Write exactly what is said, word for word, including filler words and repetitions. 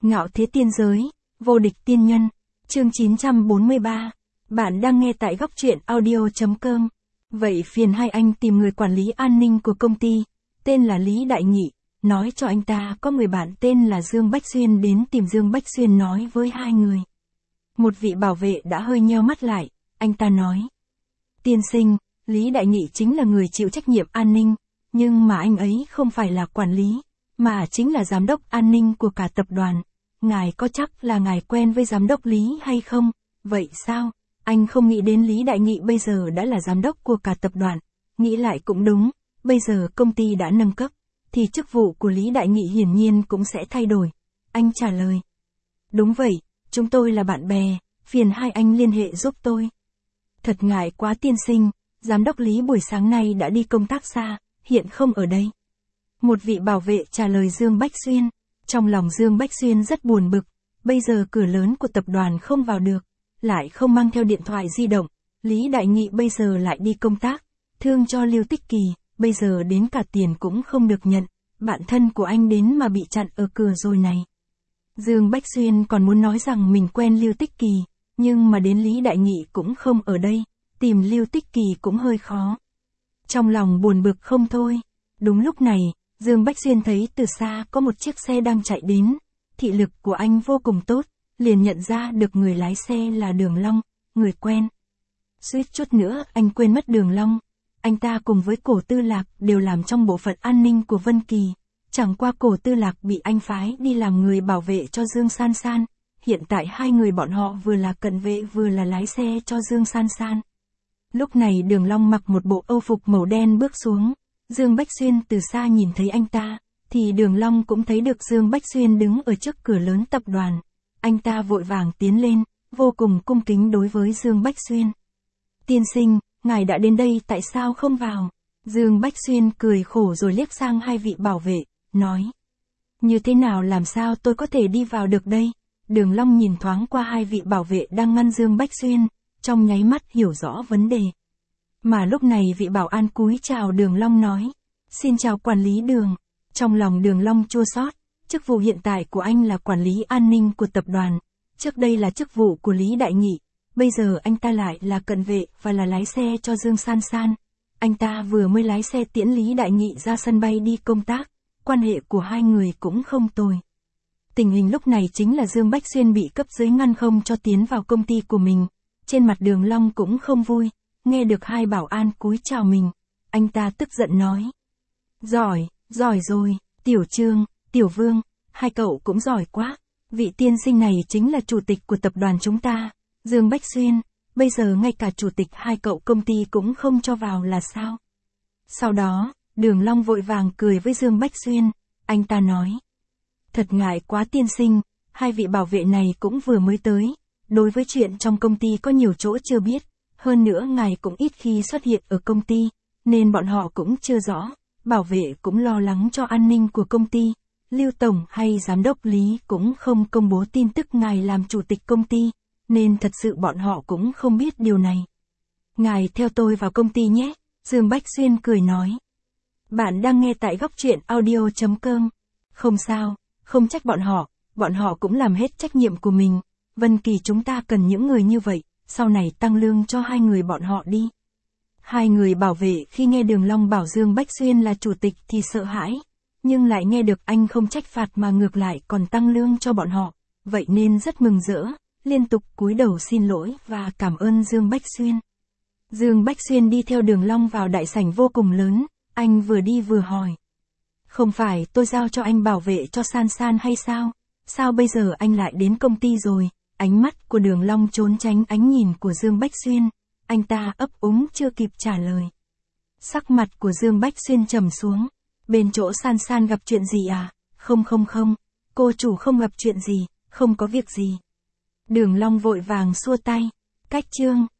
Ngạo thế tiên giới, vô địch tiên nhân, chương chín trăm bốn mươi ba. Bạn đang nghe tại góc truyện audio.com. Vậy phiền hai anh tìm người quản lý an ninh của công ty, tên là Lý Đại Nghị, nói cho anh ta có người bạn tên là Dương Bách Xuyên đến tìm. Dương Bách Xuyên nói với hai người. Một vị bảo vệ đã hơi nheo mắt lại, anh ta nói. Tiên sinh, Lý Đại Nghị chính là người chịu trách nhiệm an ninh, nhưng mà anh ấy không phải là quản lý, mà chính là giám đốc an ninh của cả tập đoàn. Ngài có chắc là ngài quen với giám đốc Lý hay không? Vậy sao? Anh không nghĩ đến Lý Đại Nghị bây giờ đã là giám đốc của cả tập đoàn. Nghĩ lại cũng đúng, bây giờ công ty đã nâng cấp, thì chức vụ của Lý Đại Nghị hiển nhiên cũng sẽ thay đổi. Anh trả lời. Đúng vậy, chúng tôi là bạn bè, phiền hai anh liên hệ giúp tôi. Thật ngại quá tiên sinh, giám đốc Lý buổi sáng nay đã đi công tác xa, hiện không ở đây. Một vị bảo vệ trả lời Dương Bách Xuyên. Trong lòng Dương Bách Xuyên rất buồn bực, bây giờ cửa lớn của tập đoàn không vào được, lại không mang theo điện thoại di động, Lý Đại Nghị bây giờ lại đi công tác, thương cho Lưu Tích Kỳ, bây giờ đến cả tiền cũng không được nhận, bạn thân của anh đến mà bị chặn ở cửa rồi này. Dương Bách Xuyên còn muốn nói rằng mình quen Lưu Tích Kỳ, nhưng mà đến Lý Đại Nghị cũng không ở đây, tìm Lưu Tích Kỳ cũng hơi khó. Trong lòng buồn bực không thôi, đúng lúc này, Dương Bách Xuyên thấy từ xa có một chiếc xe đang chạy đến, thị lực của anh vô cùng tốt, liền nhận ra được người lái xe là Đường Long, người quen. Suýt chút nữa anh quên mất Đường Long, anh ta cùng với Cổ Tư Lạc đều làm trong bộ phận an ninh của Vân Kỳ, chẳng qua Cổ Tư Lạc bị anh phái đi làm người bảo vệ cho Dương San San, hiện tại hai người bọn họ vừa là cận vệ vừa là lái xe cho Dương San San. Lúc này Đường Long mặc một bộ âu phục màu đen bước xuống. Dương Bách Xuyên từ xa nhìn thấy anh ta, thì Đường Long cũng thấy được Dương Bách Xuyên đứng ở trước cửa lớn tập đoàn. Anh ta vội vàng tiến lên, vô cùng cung kính đối với Dương Bách Xuyên. Tiên sinh, ngài đã đến đây tại sao không vào? Dương Bách Xuyên cười khổ rồi liếc sang hai vị bảo vệ, nói. Như thế nào làm sao tôi có thể đi vào được đây? Đường Long nhìn thoáng qua hai vị bảo vệ đang ngăn Dương Bách Xuyên, trong nháy mắt hiểu rõ vấn đề. Mà lúc này vị bảo an cúi chào Đường Long nói. Xin chào quản lý Đường. Trong lòng Đường Long chua xót, chức vụ hiện tại của anh là quản lý an ninh của tập đoàn. Trước đây là chức vụ của Lý Đại Nghị, bây giờ anh ta lại là cận vệ và là lái xe cho Dương San San. Anh ta vừa mới lái xe tiễn Lý Đại Nghị ra sân bay đi công tác, quan hệ của hai người cũng không tồi. Tình hình lúc này chính là Dương Bách Xuyên bị cấp dưới ngăn không cho tiến vào công ty của mình. Trên mặt Đường Long cũng không vui. Nghe được hai bảo an cúi chào mình, anh ta tức giận nói. Giỏi, giỏi rồi, Tiểu Trương, Tiểu Vương, hai cậu cũng giỏi quá. Vị tiên sinh này chính là chủ tịch của tập đoàn chúng ta, Dương Bách Xuyên, bây giờ ngay cả chủ tịch hai cậu công ty cũng không cho vào là sao? Sau đó, Đường Long vội vàng cười với Dương Bách Xuyên, anh ta nói. Thật ngại quá tiên sinh, hai vị bảo vệ này cũng vừa mới tới, đối với chuyện trong công ty có nhiều chỗ chưa biết. Hơn nữa ngài cũng ít khi xuất hiện ở công ty, nên bọn họ cũng chưa rõ, bảo vệ cũng lo lắng cho an ninh của công ty. Lưu Tổng hay Giám đốc Lý cũng không công bố tin tức ngài làm chủ tịch công ty, nên thật sự bọn họ cũng không biết điều này. Ngài theo tôi vào công ty nhé, Dương Bách Xuyên cười nói. Bạn đang nghe tại góc truyện audio.com. Không sao, không trách bọn họ, bọn họ cũng làm hết trách nhiệm của mình. Vân Kỳ chúng ta cần những người như vậy. Sau này tăng lương cho hai người bọn họ đi. Hai người bảo vệ khi nghe Đường Long bảo Dương Bách Xuyên là chủ tịch thì sợ hãi, nhưng lại nghe được anh không trách phạt mà ngược lại còn tăng lương cho bọn họ, vậy nên rất mừng rỡ, liên tục cúi đầu xin lỗi và cảm ơn Dương Bách Xuyên. Dương Bách Xuyên đi theo Đường Long vào đại sảnh vô cùng lớn, anh vừa đi vừa hỏi. Không phải tôi giao cho anh bảo vệ cho San San hay sao? Sao bây giờ anh lại đến công ty rồi? Ánh mắt của Đường Long trốn tránh ánh nhìn của Dương Bách Xuyên, anh ta ấp úng chưa kịp trả lời. Sắc mặt của Dương Bách Xuyên trầm xuống, bên chỗ San San gặp chuyện gì à? Không không không, cô chủ không gặp chuyện gì, không có việc gì. Đường Long vội vàng xua tay, cách Trương,